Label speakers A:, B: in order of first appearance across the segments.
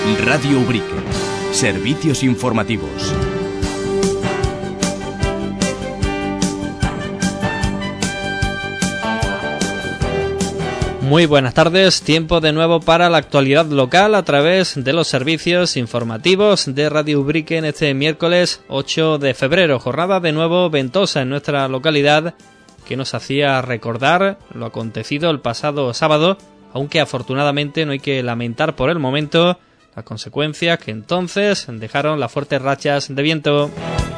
A: Radio Ubrique. Servicios informativos.
B: Muy buenas tardes, tiempo de nuevo para la actualidad local a través de los servicios informativos de Radio Ubrique en este miércoles 8 de febrero, jornada de nuevo ventosa en nuestra localidad que nos hacía recordar lo acontecido el pasado sábado, aunque afortunadamente no hay que lamentar por el momento las consecuencias que entonces dejaron las fuertes rachas de viento.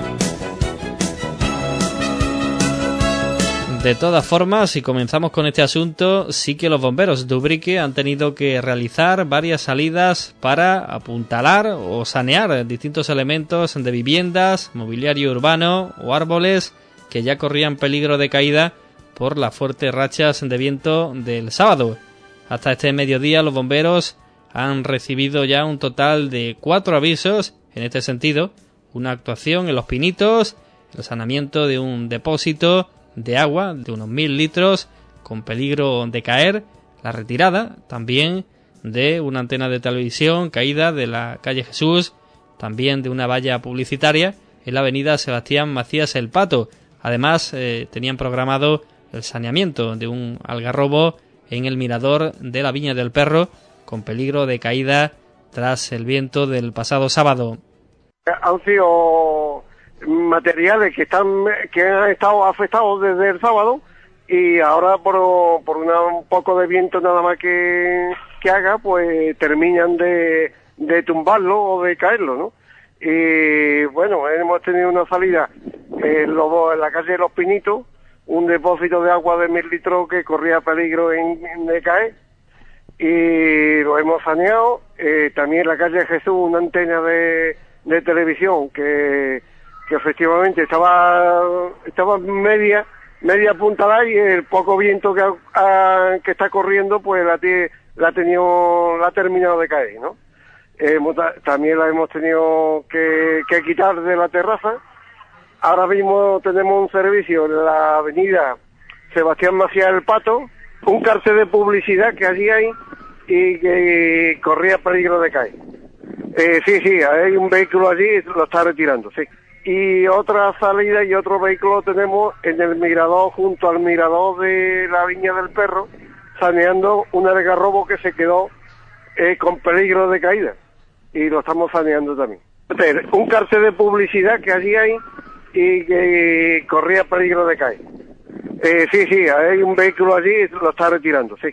B: De todas formas, si comenzamos con este asunto, sí que los bomberos de Ubrique han tenido que realizar varias salidas para apuntalar o sanear distintos elementos de viviendas, mobiliario urbano o árboles que ya corrían peligro de caída por las fuertes rachas de viento del sábado. Hasta este mediodía los bomberos han recibido ya un total de 4 avisos en este sentido, una actuación en Los Pinitos, el saneamiento de un depósito de agua de unos 1000 litros con peligro de caer, la retirada también de una antena de televisión caída de la calle Jesús, también de una valla publicitaria en la avenida Sebastián Macías El Pato. Además tenían programado el saneamiento de un algarrobo en el mirador de la Viña del Perro con peligro de caída tras el viento del pasado sábado.
C: Han sido materiales que han estado afectados desde el sábado y ahora por un poco de viento nada más que haga, pues terminan de tumbarlo o de caerlo, ¿no? Y bueno, hemos tenido una salida en la calle de Los Pinitos, un depósito de agua de 1000 litros que corría peligro de caer y lo hemos saneado. También en la calle Jesús una antena de televisión que efectivamente estaba media apuntada y el poco viento que está corriendo pues la ha terminado de caer, ¿no? También la hemos tenido que quitar de la terraza. Ahora mismo tenemos un servicio en la avenida Sebastián Macías El Pato, un cartel de publicidad que allí hay y que corría peligro de caer. Sí, hay un vehículo allí, lo está retirando, sí. Y otra salida y otro vehículo tenemos en el mirador, junto al mirador de la Viña del Perro, saneando un algarrobo que se quedó con peligro de caída. Y lo estamos saneando también. Un cartel de publicidad que allí hay y que corría peligro de caer. Sí, hay un vehículo allí, lo está retirando, sí.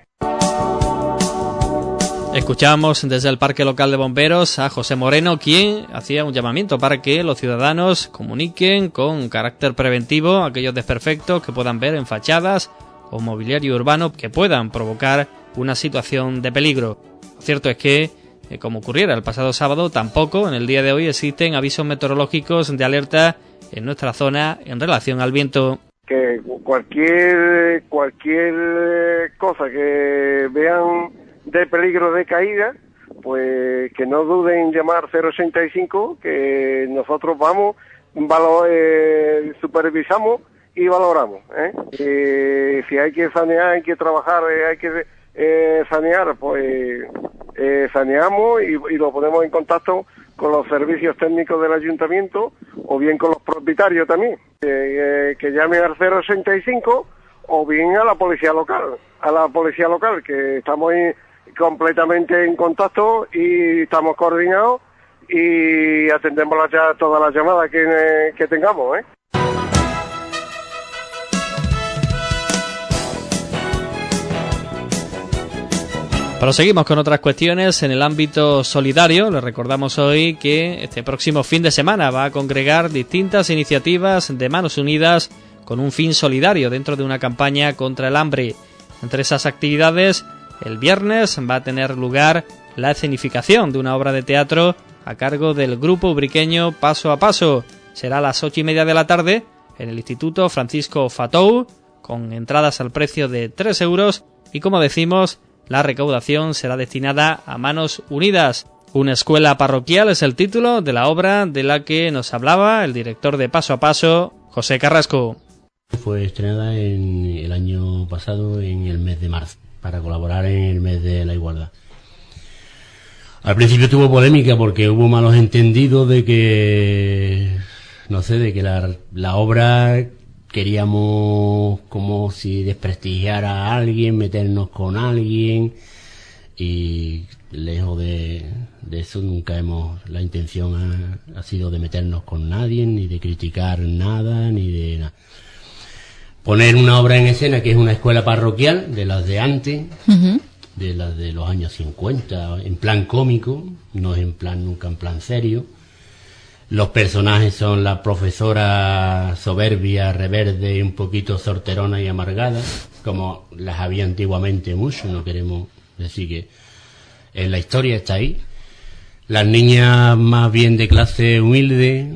B: Escuchamos desde el Parque Local de Bomberos a José Moreno, quien hacía un llamamiento para que los ciudadanos comuniquen con carácter preventivo aquellos desperfectos que puedan ver en fachadas o mobiliario urbano que puedan provocar una situación de peligro. Lo cierto es que, como ocurriera el pasado sábado, tampoco en el día de hoy existen avisos meteorológicos de alerta en nuestra zona en relación al viento.
C: Que cualquier cosa que vean de peligro de caída, pues que no duden en llamar 085, que nosotros vamos, supervisamos y valoramos, si hay que sanear, hay que trabajar, hay que sanear, pues saneamos y lo ponemos en contacto con los servicios técnicos del ayuntamiento o bien con los propietarios también, que llamen al 085 o bien a la policía local, que estamos completamente en contacto y estamos coordinados y atendemos todas las llamadas que tengamos,
B: Proseguimos con otras cuestiones en el ámbito solidario. Les recordamos hoy que este próximo fin de semana va a congregar distintas iniciativas de Manos Unidas con un fin solidario dentro de una campaña contra el hambre. Entre esas actividades, el viernes va a tener lugar la escenificación de una obra de teatro a cargo del grupo ubriqueño Paso a Paso. Será a las 8:30 de la tarde en el Instituto Francisco Fatou, con entradas al precio de 3 euros y, como decimos, la recaudación será destinada a Manos Unidas. Una escuela parroquial es el título de la obra de la que nos hablaba el director de Paso a Paso, José Carrasco.
D: Fue estrenada el año pasado en el mes de marzo, para colaborar en el mes de la igualdad. Al principio tuvo polémica porque hubo malos entendidos de que, no sé, de que la obra queríamos como si desprestigiara a alguien, meternos con alguien, y lejos de eso nunca la intención ha sido de meternos con nadie, ni de criticar nada, ni de nada. Poner una obra en escena que es una escuela parroquial, de las de antes, de las de los años 50, en plan cómico, no es nunca en plan serio. Los personajes son la profesora soberbia, reverde, un poquito sorterona y amargada, como las había antiguamente mucho, no queremos decir que en la historia está ahí. Las niñas más bien de clase humilde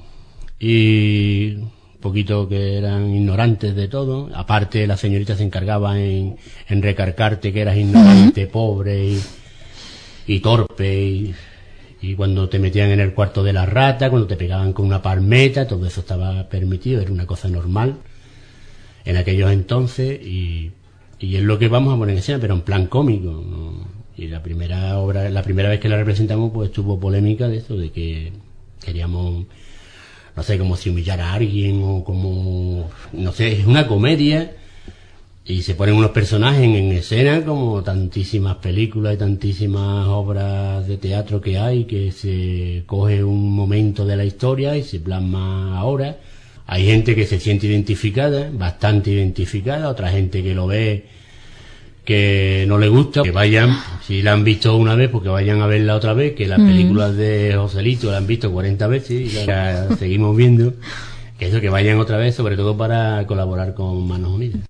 D: y poquito que eran ignorantes de todo. Aparte, la señorita se encargaba en recargarte que eras ignorante, pobre y torpe, y cuando te metían en el cuarto de la rata, cuando te pegaban con una palmeta, todo eso estaba permitido, era una cosa normal en aquellos entonces, y es lo que vamos a poner en escena, pero en plan cómico, ¿no? Y la primera vez que la representamos, pues tuvo polémica de eso, de que queríamos, no sé, como si humillara a alguien, o como, no sé, es una comedia, y se ponen unos personajes en escena como tantísimas películas y tantísimas obras de teatro que hay, que se coge un momento de la historia y se plasma ahora. Hay gente que se siente identificada, bastante identificada, otra gente que lo ve que no le gusta, que vayan, si la han visto una vez, pues que vayan a verla otra vez, que las películas de Joselito la han visto 40 veces y la seguimos viendo, que eso, que vayan otra vez, sobre todo para colaborar con Manos Unidas.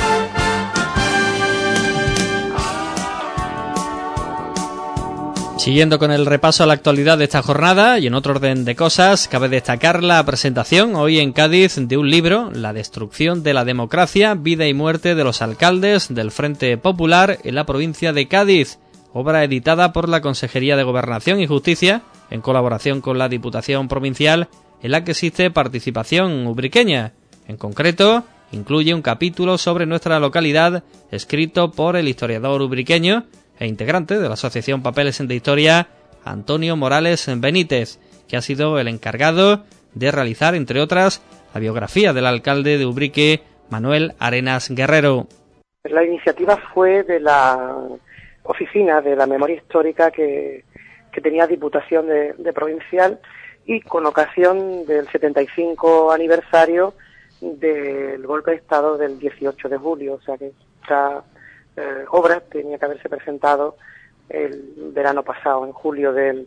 B: Siguiendo con el repaso a la actualidad de esta jornada y en otro orden de cosas, cabe destacar la presentación hoy en Cádiz de un libro, La destrucción de la democracia, vida y muerte de los alcaldes del Frente Popular en la provincia de Cádiz, obra editada por la Consejería de Gobernación y Justicia en colaboración con la Diputación Provincial, en la que existe participación ubriqueña. En concreto, incluye un capítulo sobre nuestra localidad escrito por el historiador ubriqueño e integrante de la Asociación Papeles de Historia, Antonio Morales Benítez, que ha sido el encargado de realizar, entre otras, la biografía del alcalde de Ubrique, Manuel Arenas Guerrero.
E: La iniciativa fue de la oficina de la memoria histórica que tenía Diputación de Provincial, y con ocasión del 75 aniversario del golpe de Estado del 18 de julio, o sea que esta obra tenía que haberse presentado el verano pasado, en julio del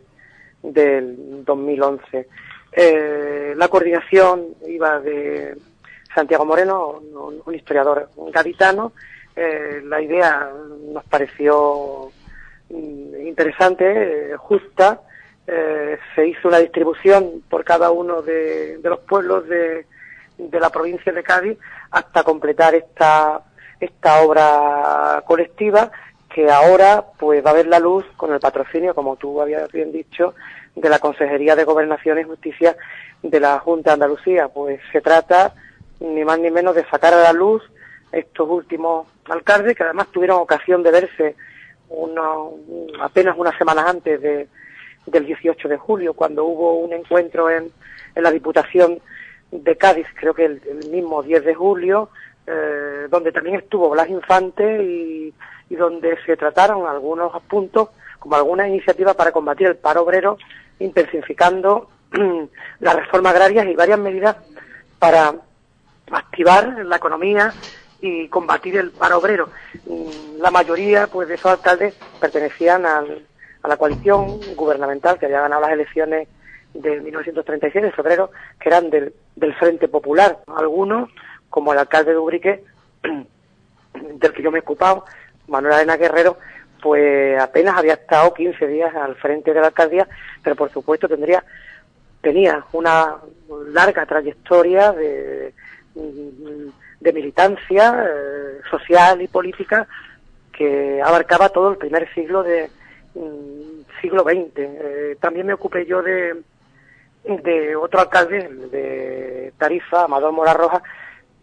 E: 2011. La coordinación iba de Santiago Moreno, un historiador gaditano. La idea nos pareció interesante, justa. Se hizo una distribución por cada uno de los pueblos de la provincia de Cádiz hasta completar esta obra colectiva, que ahora pues va a ver la luz con el patrocinio, como tú habías bien dicho, de la Consejería de Gobernación y Justicia de la Junta de Andalucía. Pues se trata ni más ni menos de sacar a la luz estos últimos alcaldes, que además tuvieron ocasión de verse apenas unas semanas antes del 18 de julio, cuando hubo un encuentro en la Diputación de Cádiz, creo que el mismo 10 de julio, donde también estuvo Blas Infante y donde se trataron algunos puntos, como algunas iniciativas para combatir el paro obrero, intensificando las reformas agrarias y varias medidas para activar la economía y combatir el paro obrero. La mayoría pues de esos alcaldes pertenecían a la coalición gubernamental que había ganado las elecciones de 1936 de febrero, que eran del Frente Popular. Algunos, como el alcalde de Ubrique, del que yo me he ocupado, Manuel Arenas Guerrero, pues apenas había estado 15 días al frente de la alcaldía, pero por supuesto tenía una larga trayectoria de militancia social y política que abarcaba todo el primer siglo siglo XX. También me ocupé yo de otro alcalde de Tarifa, Amador Mora Roja,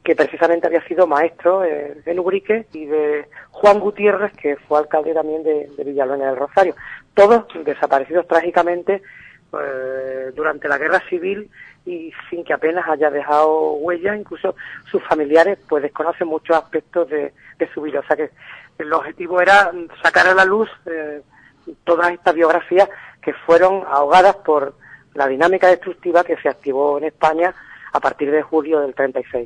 E: que precisamente había sido maestro en Ubrique, y de Juan Gutiérrez, que fue alcalde también de Villalona del Rosario. Todos desaparecidos trágicamente durante la Guerra Civil y sin que apenas haya dejado huella. Incluso sus familiares pues desconocen muchos aspectos de su vida. O sea que el objetivo era sacar a la luz todas estas biografías que fueron ahogadas por la dinámica destructiva que se activó en España a partir de julio del 36.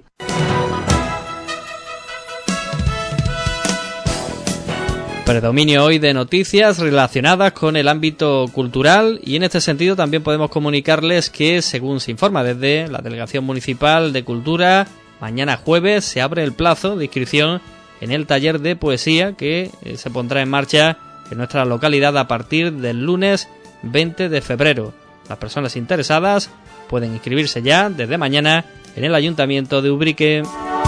B: Predominio hoy de noticias relacionadas con el ámbito cultural, y en este sentido también podemos comunicarles que, según se informa desde la Delegación Municipal de Cultura, mañana jueves se abre el plazo de inscripción en el taller de poesía que se pondrá en marcha en nuestra localidad a partir del lunes 20 de febrero. Las personas interesadas pueden inscribirse ya desde mañana en el Ayuntamiento de Ubrique.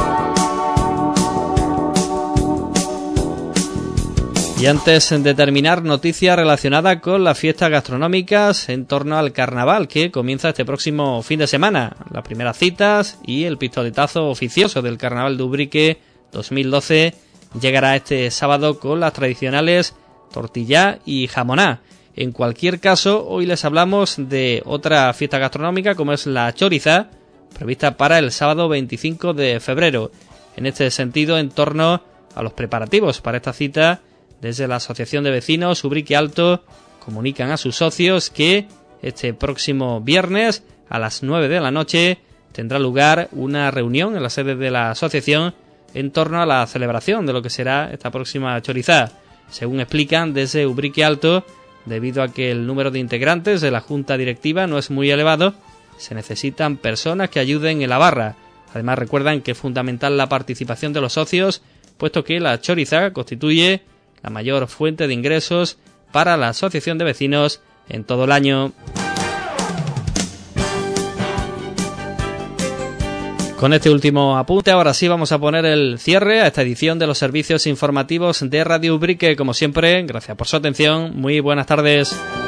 B: Y antes de terminar, noticia relacionada con las fiestas gastronómicas en torno al carnaval que comienza este próximo fin de semana. Las primeras citas y el pistoletazo oficioso del Carnaval de Ubrique 2012 llegará este sábado con las tradicionales tortillá y jamoná. En cualquier caso, hoy les hablamos de otra fiesta gastronómica como es la choriza, prevista para el sábado 25 de febrero. En este sentido, en torno a los preparativos para esta cita, desde la Asociación de Vecinos Ubrique Alto comunican a sus socios que este próximo viernes a las 9 de la noche tendrá lugar una reunión en la sede de la asociación en torno a la celebración de lo que será esta próxima chorizá. Según explican desde Ubrique Alto, debido a que el número de integrantes de la junta directiva no es muy elevado, se necesitan personas que ayuden en la barra. Además, recuerdan que es fundamental la participación de los socios, puesto que la chorizá constituye la mayor fuente de ingresos para la asociación de vecinos en todo el año. Con este último apunte, ahora sí vamos a poner el cierre a esta edición de los servicios informativos de Radio Ubrique. Como siempre, gracias por su atención. Muy buenas tardes.